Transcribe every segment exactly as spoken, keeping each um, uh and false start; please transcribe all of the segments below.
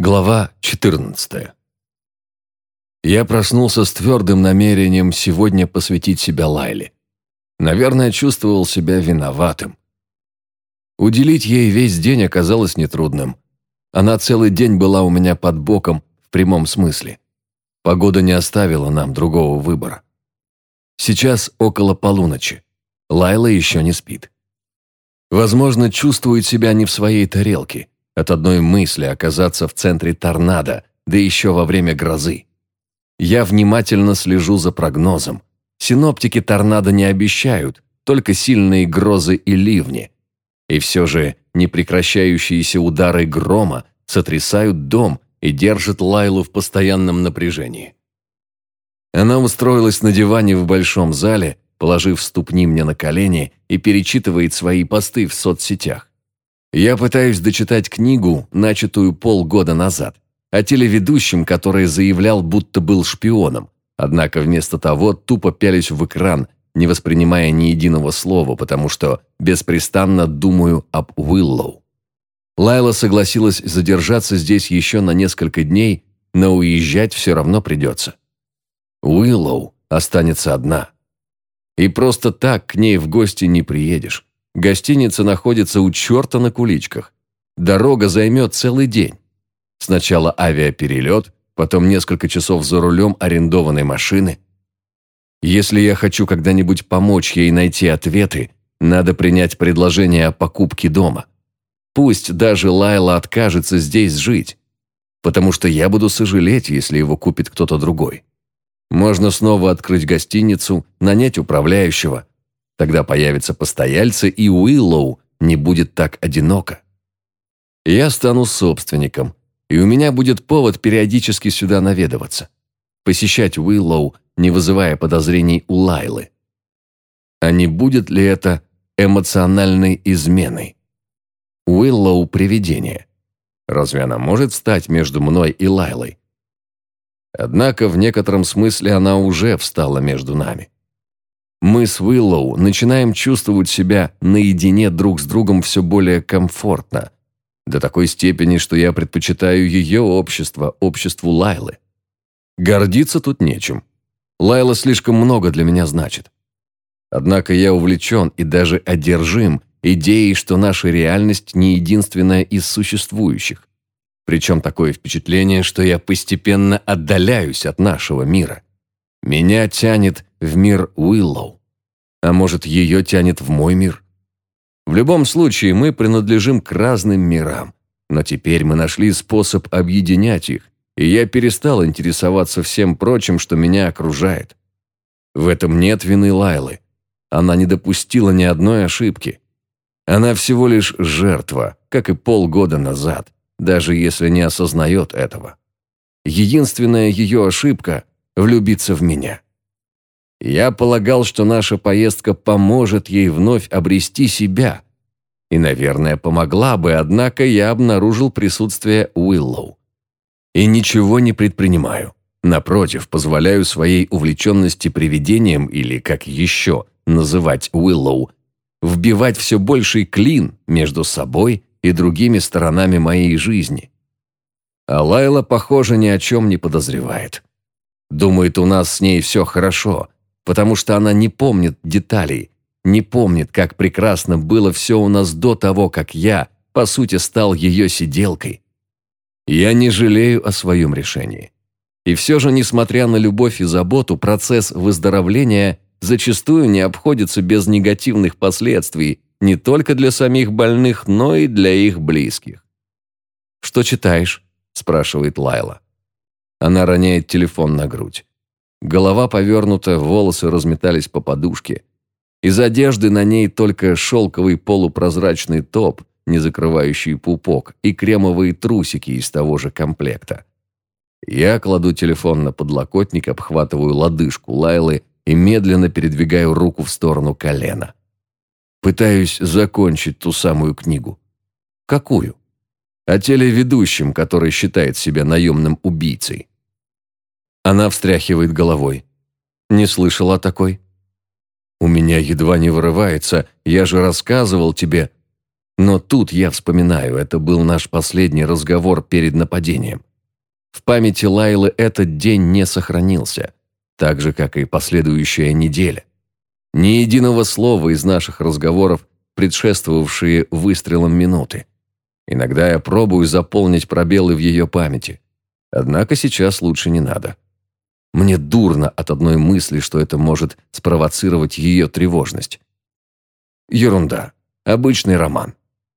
Глава четырнадцатая. Я проснулся с твердым намерением сегодня посвятить себя Лайле. Наверное, чувствовал себя виноватым. Уделить ей весь день оказалось нетрудным. Она целый день была у меня под боком в прямом смысле. Погода не оставила нам другого выбора. Сейчас около полуночи. Лайла еще не спит. Возможно, чувствует себя не в своей тарелке. От одной мысли оказаться в центре торнадо, да еще во время грозы. Я внимательно слежу за прогнозом. Синоптики торнадо не обещают, только сильные грозы и ливни. И все же непрекращающиеся удары грома сотрясают дом и держат Лайлу в постоянном напряжении. Она устроилась на диване в большом зале, положив ступни мне на колени, и перечитывает свои посты в соцсетях. Я пытаюсь дочитать книгу, начатую полгода назад, о телеведущем, который заявлял, будто был шпионом, однако вместо того тупо пялюсь в экран, не воспринимая ни единого слова, потому что беспрестанно думаю об Уиллоу. Лайла согласилась задержаться здесь еще на несколько дней, но уезжать все равно придется. Уиллоу останется одна. И просто так к ней в гости не приедешь. Гостиница находится у черта на куличках. Дорога займет целый день. Сначала авиаперелет, потом несколько часов за рулем арендованной машины. Если я хочу когда-нибудь помочь ей найти ответы, надо принять предложение о покупке дома. Пусть даже Лайла откажется здесь жить, потому что я буду сожалеть, если его купит кто-то другой. Можно снова открыть гостиницу, нанять управляющего. Тогда появятся постояльцы, и Уиллоу не будет так одиноко. Я стану собственником, и у меня будет повод периодически сюда наведываться. Посещать Уиллоу, не вызывая подозрений у Лайлы. А не будет ли это эмоциональной изменой? Уиллоу – привидение. Разве она может встать между мной и Лайлой? Однако в некотором смысле она уже встала между нами. Мы с Уиллоу начинаем чувствовать себя наедине друг с другом все более комфортно, до такой степени, что я предпочитаю ее общество обществу Лайлы. Гордиться тут нечем. Лайла слишком много для меня значит. Однако я увлечен и даже одержим идеей, что наша реальность не единственная из существующих. Причем такое впечатление, что я постепенно отдаляюсь от нашего мира. Меня тянет в мир Уиллоу. А может, ее тянет в мой мир? В любом случае, мы принадлежим к разным мирам. Но теперь мы нашли способ объединять их, и я перестал интересоваться всем прочим, что меня окружает. В этом нет вины Лайлы. Она не допустила ни одной ошибки. Она всего лишь жертва, как и полгода назад, даже если не осознает этого. Единственная ее ошибка – влюбиться в меня. Я полагал, что наша поездка поможет ей вновь обрести себя. И, наверное, помогла бы, однако я обнаружил присутствие Уиллоу. И ничего не предпринимаю. Напротив, позволяю своей увлеченности привидением, или как еще называть Уиллоу, вбивать все больший клин между собой и другими сторонами моей жизни. А Лайла, похоже, ни о чем не подозревает. Думает, у нас с ней все хорошо, потому что она не помнит деталей, не помнит, как прекрасно было все у нас до того, как я, по сути, стал ее сиделкой. Я не жалею о своем решении. И все же, несмотря на любовь и заботу, процесс выздоровления зачастую не обходится без негативных последствий не только для самих больных, но и для их близких. «Что читаешь?» – спрашивает Лайла. Она роняет телефон на грудь. Голова повернута, волосы разметались по подушке. Из одежды на ней только шелковый полупрозрачный топ, не закрывающий пупок, и кремовые трусики из того же комплекта. Я кладу телефон на подлокотник, обхватываю лодыжку Лайлы и медленно передвигаю руку в сторону колена. Пытаюсь закончить ту самую книгу. Какую? О телеведущем, который считает себя наемным убийцей. Она встряхивает головой. Не слышала о такой? У меня едва не вырывается, я же рассказывал тебе. Но тут я вспоминаю, это был наш последний разговор перед нападением. В памяти Лайлы этот день не сохранился, так же, как и последующая неделя. Ни единого слова из наших разговоров, предшествовавшие выстрелам минуты. Иногда я пробую заполнить пробелы в ее памяти. Однако сейчас лучше не надо. Мне дурно от одной мысли, что это может спровоцировать ее тревожность. Ерунда. Обычный роман.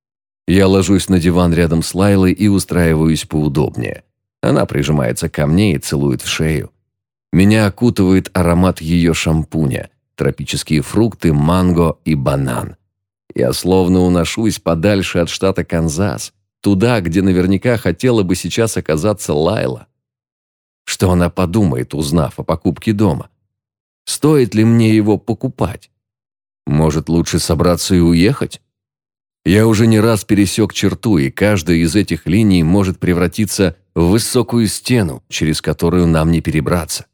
Я ложусь на диван рядом с Лайлой и устраиваюсь поудобнее. Она прижимается ко мне и целует в шею. Меня окутывает аромат ее шампуня, тропические фрукты, манго и банан. Я словно уношусь подальше от штата Канзас, туда, где наверняка хотела бы сейчас оказаться Лайла. Что она подумает, узнав о покупке дома? Стоит ли мне его покупать? Может, лучше собраться и уехать? Я уже не раз пересек черту, и каждая из этих линий может превратиться в высокую стену, через которую нам не перебраться.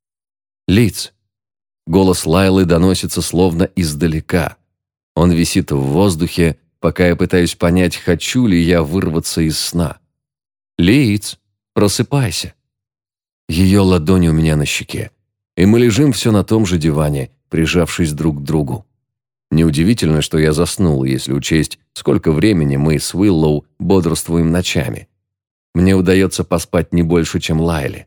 Лиц. Голос Лайлы доносится словно издалека. Он висит в воздухе, пока я пытаюсь понять, хочу ли я вырваться из сна. Лиц, просыпайся. Ее ладонь у меня на щеке, и мы лежим все на том же диване, прижавшись друг к другу. Неудивительно, что я заснул, если учесть, сколько времени мы с Уиллоу бодрствуем ночами. Мне удается поспать не больше, чем Лайле.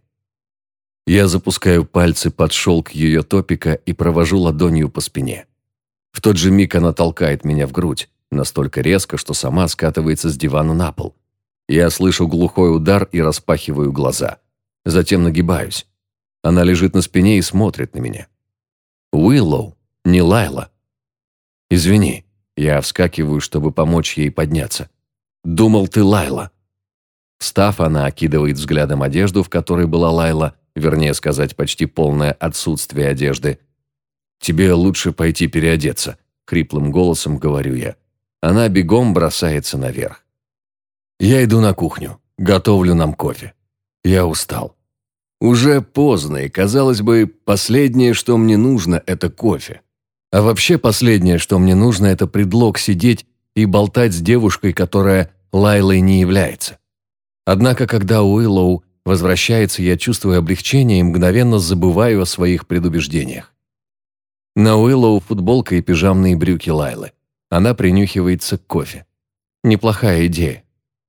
Я запускаю пальцы под шелк ее топика и провожу ладонью по спине. В тот же миг она толкает меня в грудь, настолько резко, что сама скатывается с дивана на пол. Я слышу глухой удар и распахиваю глаза. Затем нагибаюсь. Она лежит на спине и смотрит на меня. Уиллоу, не Лайла. «Извини», я вскакиваю, чтобы помочь ей подняться. «Думал, ты Лайла». Встав, она окидывает взглядом одежду, в которой была Лайла, вернее сказать, почти полное отсутствие одежды. «Тебе лучше пойти переодеться», — хриплым голосом говорю я. Она бегом бросается наверх. Я иду на кухню, готовлю нам кофе. Я устал. Уже поздно, и, казалось бы, последнее, что мне нужно, это кофе. А вообще последнее, что мне нужно, это предлог сидеть и болтать с девушкой, которая Лайлой не является. Однако, когда Уиллоу возвращается, я чувствую облегчение и мгновенно забываю о своих предубеждениях. На Уиллоу футболка и пижамные брюки Лайлы. Она принюхивается к кофе. Неплохая идея.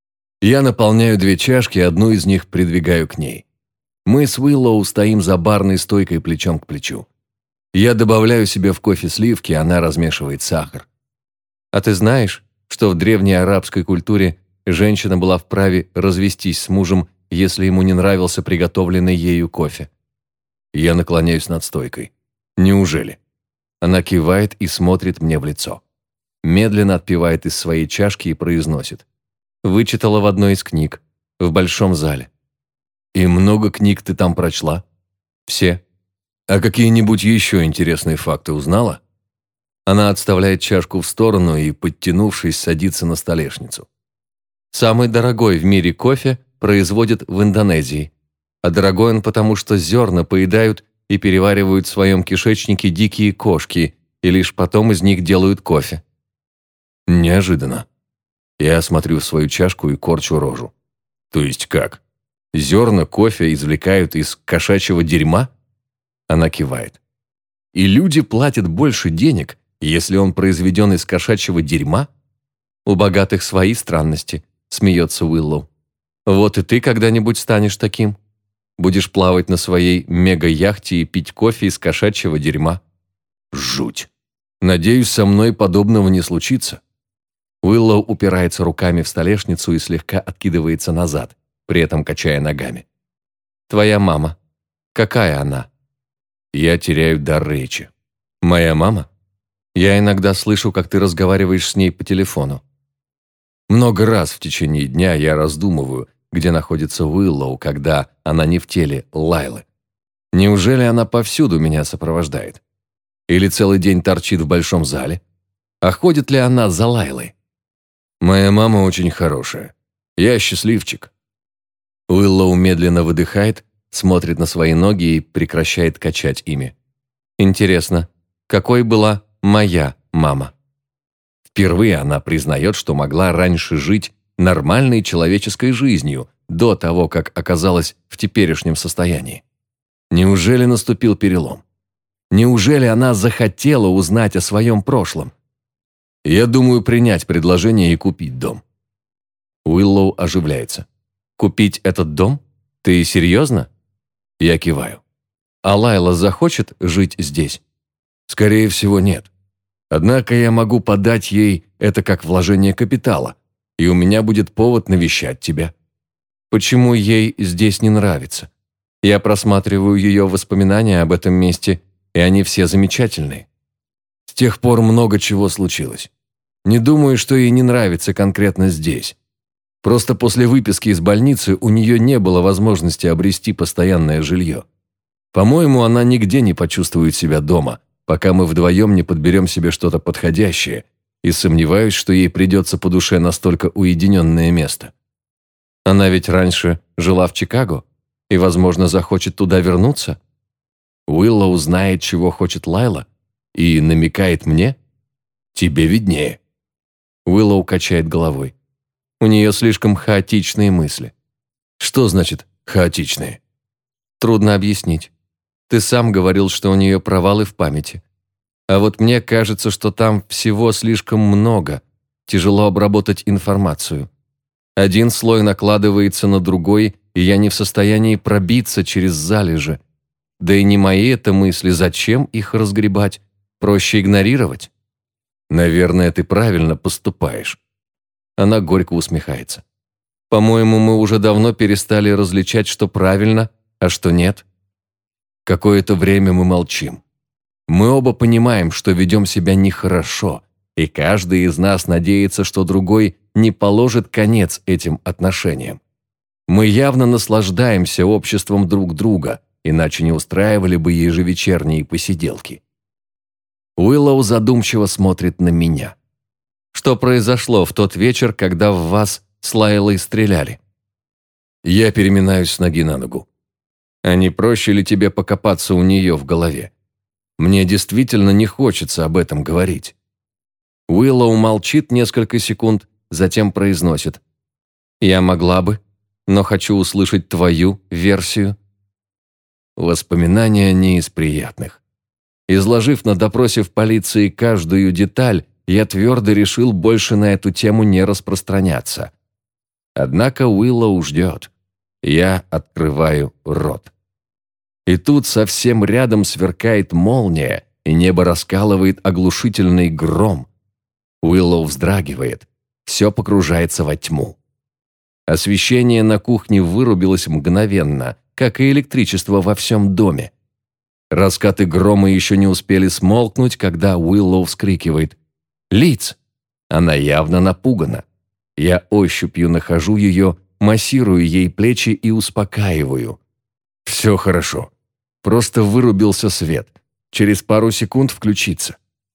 Я наполняю две чашки, одну из них придвигаю к ней. Мы с Уиллоу стоим за барной стойкой плечом к плечу. Я добавляю себе в кофе сливки, она размешивает сахар. А ты знаешь, что в древней арабской культуре женщина была вправе развестись с мужем, если ему не нравился приготовленный ею кофе? Я наклоняюсь над стойкой. Неужели? Она кивает и смотрит мне в лицо. Медленно отпивает из своей чашки и произносит. Вычитала в одной из книг, в большом зале. И много книг ты там прочла? Все. А какие-нибудь еще интересные факты узнала? Она отставляет чашку в сторону и, подтянувшись, садится на столешницу. Самый дорогой в мире кофе производят в Индонезии. А дорогой он потому, что зерна поедают и переваривают в своем кишечнике дикие кошки, и лишь потом из них делают кофе. Неожиданно. Я смотрю в свою чашку и корчу рожу. То есть как? Зерна кофе извлекают из кошачьего дерьма? Она кивает. И люди платят больше денег, если он произведен из кошачьего дерьма? У богатых свои странности, смеется Уиллоу. Вот и ты когда-нибудь станешь таким. Будешь плавать на своей мега-яхте и пить кофе из кошачьего дерьма. Жуть. Надеюсь, со мной подобного не случится. Уиллоу упирается руками в столешницу и слегка откидывается назад, при этом качая ногами. Твоя мама. Какая она? Я теряю дар речи. Моя мама? Я иногда слышу, как ты разговариваешь с ней по телефону. Много раз в течение дня я раздумываю, где находится Уиллоу, когда она не в теле Лайлы. Неужели она повсюду меня сопровождает? Или целый день торчит в большом зале? А ходит ли она за Лайлой? Моя мама очень хорошая. Я счастливчик. Уиллоу медленно выдыхает, смотрит на свои ноги и прекращает качать ими. Интересно, какой была моя мама? Впервые она признает, что могла раньше жить нормальной человеческой жизнью, до того, как оказалась в теперешнем состоянии. Неужели наступил перелом? Неужели она захотела узнать о своем прошлом? Я думаю принять предложение и купить дом. Уиллоу оживляется. Купить этот дом? Ты серьезно? Я киваю. А Лайла захочет жить здесь? Скорее всего, нет. Однако я могу подать ей это как вложение капитала, и у меня будет повод навещать тебя. Почему ей здесь не нравится? Я просматриваю ее воспоминания об этом месте, и они все замечательные. С тех пор много чего случилось. Не думаю, что ей не нравится конкретно здесь. Просто после выписки из больницы у нее не было возможности обрести постоянное жилье. По-моему, она нигде не почувствует себя дома, пока мы вдвоем не подберем себе что-то подходящее, и сомневаюсь, что ей придется по душе настолько уединенное место. Она ведь раньше жила в Чикаго и, возможно, захочет туда вернуться. Уиллоу знает, чего хочет Лайла, и намекает мне. Тебе виднее. Уиллоу качает головой. У нее слишком хаотичные мысли. Что значит хаотичные? Трудно объяснить. Ты сам говорил, что у нее провалы в памяти. А вот мне кажется, что там всего слишком много. Тяжело обработать информацию. Один слой накладывается на другой, и я не в состоянии пробиться через залежи. Да и не мои это мысли, зачем их разгребать? Проще игнорировать. Наверное, ты правильно поступаешь. Она горько усмехается. По-моему, мы уже давно перестали различать, что правильно, а что нет. Какое-то время мы молчим. Мы оба понимаем, что ведем себя нехорошо, и каждый из нас надеется, что другой не положит конец этим отношениям. Мы явно наслаждаемся обществом друг друга, иначе не устраивали бы ежевечерние посиделки. Уиллоу задумчиво смотрит на меня. Что произошло в тот вечер, когда в вас с Лайлой стреляли? Я переминаюсь с ноги на ногу. А не проще ли тебе покопаться у нее в голове? Мне действительно не хочется об этом говорить. Уиллоу молчит несколько секунд, затем произносит. Я могла бы, но хочу услышать твою версию. Воспоминания не из приятных. Изложив на допросе в полиции каждую деталь, я твердо решил больше на эту тему не распространяться. Однако Уиллоу ждет. Я открываю рот. И тут совсем рядом сверкает молния, и небо раскалывает оглушительный гром. Уиллоу вздрагивает. Все погружается во тьму. Освещение на кухне вырубилось мгновенно, как и электричество во всем доме. Раскаты грома еще не успели смолкнуть, когда Уиллоу вскрикивает. «Лиц!» Она явно напугана. Я ощупью нахожу ее, массирую ей плечи и успокаиваю. «Все хорошо. Просто вырубился свет. Через пару секунд включится».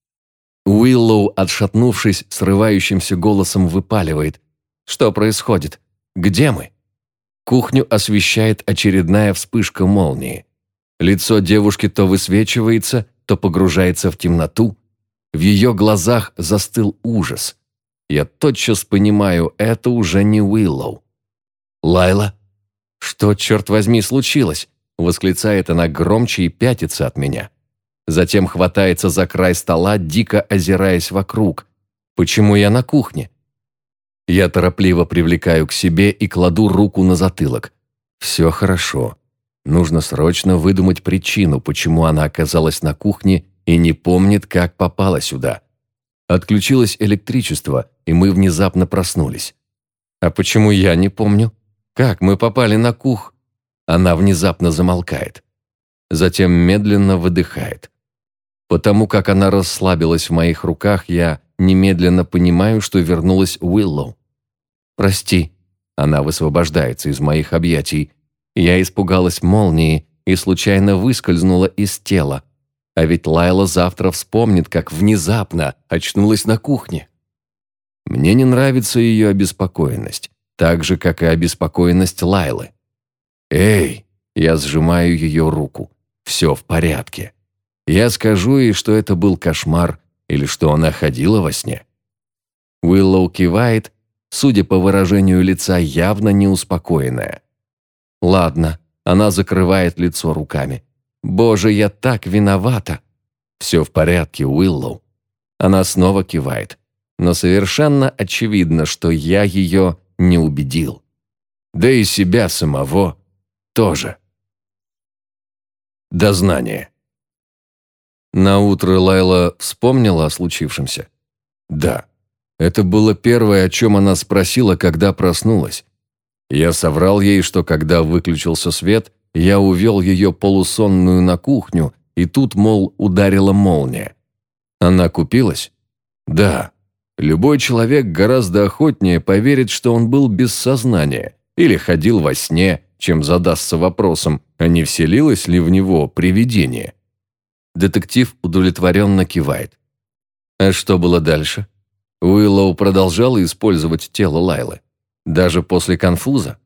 Уиллоу, отшатнувшись, срывающимся голосом выпаливает. «Что происходит? Где мы?» Кухню освещает очередная вспышка молнии. Лицо девушки то высвечивается, то погружается в темноту. В ее глазах застыл ужас. Я тотчас понимаю, это уже не Уиллоу. «Лайла?» «Что, черт возьми, случилось?» Восклицает она громче и пятится от меня. Затем хватается за край стола, дико озираясь вокруг. «Почему я на кухне?» Я торопливо привлекаю к себе и кладу руку на затылок. «Все хорошо. Нужно срочно выдумать причину, почему она оказалась на кухне и не помнит, как попала сюда. Отключилось электричество, и мы внезапно проснулись. А почему я не помню? Как мы попали на кух?» Она внезапно замолкает. Затем медленно выдыхает. Потому как она расслабилась в моих руках, я немедленно понимаю, что вернулась Уиллоу. «Прости». Она высвобождается из моих объятий. Я испугалась молнии и случайно выскользнула из тела. А ведь Лайла завтра вспомнит, как внезапно очнулась на кухне. Мне не нравится ее обеспокоенность, так же, как и обеспокоенность Лайлы. «Эй!» – я сжимаю ее руку. «Все в порядке. Я скажу ей, что это был кошмар или что она ходила во сне. Уиллоу кивает, судя по выражению лица, явно неуспокоенная. «Ладно», — она закрывает лицо руками. «Боже, я так виновата!» «Все в порядке, Уиллоу». Она снова кивает, но совершенно очевидно, что я ее не убедил. Да и себя самого тоже. Дознание. Наутро Лайла вспомнила о случившемся? Да. Это было первое, о чем она спросила, когда проснулась. Я соврал ей, что когда выключился свет, я увел ее полусонную на кухню, и тут, мол, ударила молния. Она купилась? Да. Любой человек гораздо охотнее поверит, что он был без сознания или ходил во сне, чем задастся вопросом, а не вселилось ли в него привидение. Детектив удовлетворенно кивает. А что было дальше? Уиллоу продолжала использовать тело Лайлы. Даже после конфуза?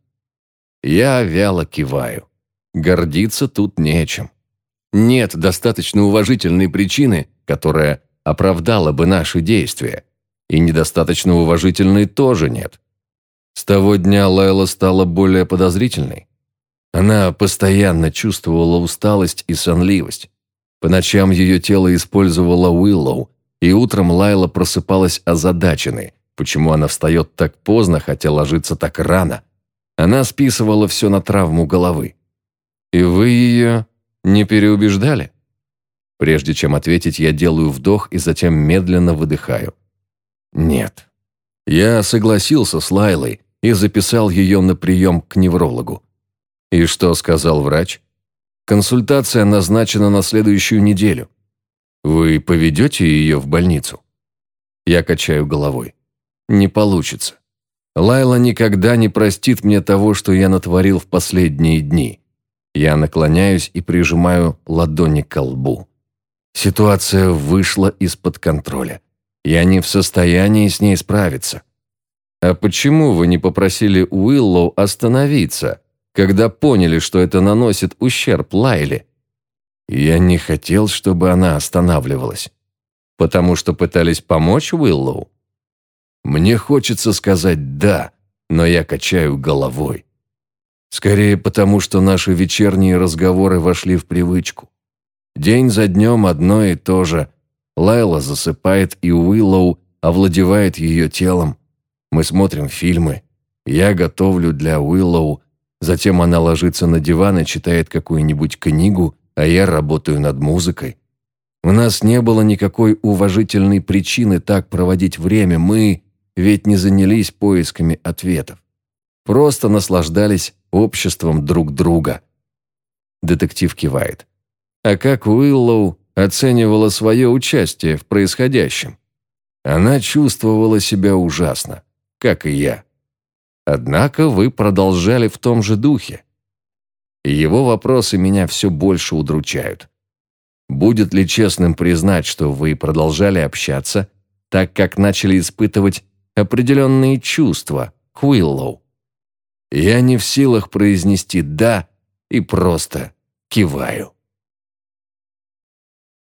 Я вяло киваю. Гордиться тут нечем. Нет достаточно уважительной причины, которая оправдала бы наши действия. И недостаточно уважительной тоже нет. С того дня Лайла стала более подозрительной. Она постоянно чувствовала усталость и сонливость. По ночам ее тело использовало Уиллоу, и утром Лайла просыпалась озадаченной, почему она встает так поздно, хотя ложится так рано. Она списывала все на травму головы. «И вы ее не переубеждали?» Прежде чем ответить, я делаю вдох и затем медленно выдыхаю. «Нет». Я согласился с Лайлой и записал ее на прием к неврологу. И что сказал врач? Консультация назначена на следующую неделю. Вы поведете ее в больницу? Я качаю головой. Не получится. Лайла никогда не простит мне того, что я натворил в последние дни. Я наклоняюсь и прижимаю ладони к лбу. Ситуация вышла из-под контроля. Я не в состоянии с ней справиться. А почему вы не попросили Уиллоу остановиться, когда поняли, что это наносит ущерб Лайле? Я не хотел, чтобы она останавливалась. Потому что пытались помочь Уиллоу? Мне хочется сказать «да», но я качаю головой. Скорее потому, что наши вечерние разговоры вошли в привычку. День за днем одно и то же. Лайла засыпает, и Уиллоу овладевает ее телом. Мы смотрим фильмы. Я готовлю для Уиллоу. Затем она ложится на диван и читает какую-нибудь книгу, а я работаю над музыкой. У нас не было никакой уважительной причины так проводить время. Мы ведь не занялись поисками ответов. Просто наслаждались обществом друг друга. Детектив кивает. А как Уиллоу оценивала свое участие в происходящем? Она чувствовала себя ужасно, как и я. Однако вы продолжали в том же духе. И его вопросы меня все больше удручают. Будет ли честным признать, что вы продолжали общаться, так как начали испытывать определенные чувства к Уиллоу? Я не в силах произнести «да» и просто киваю.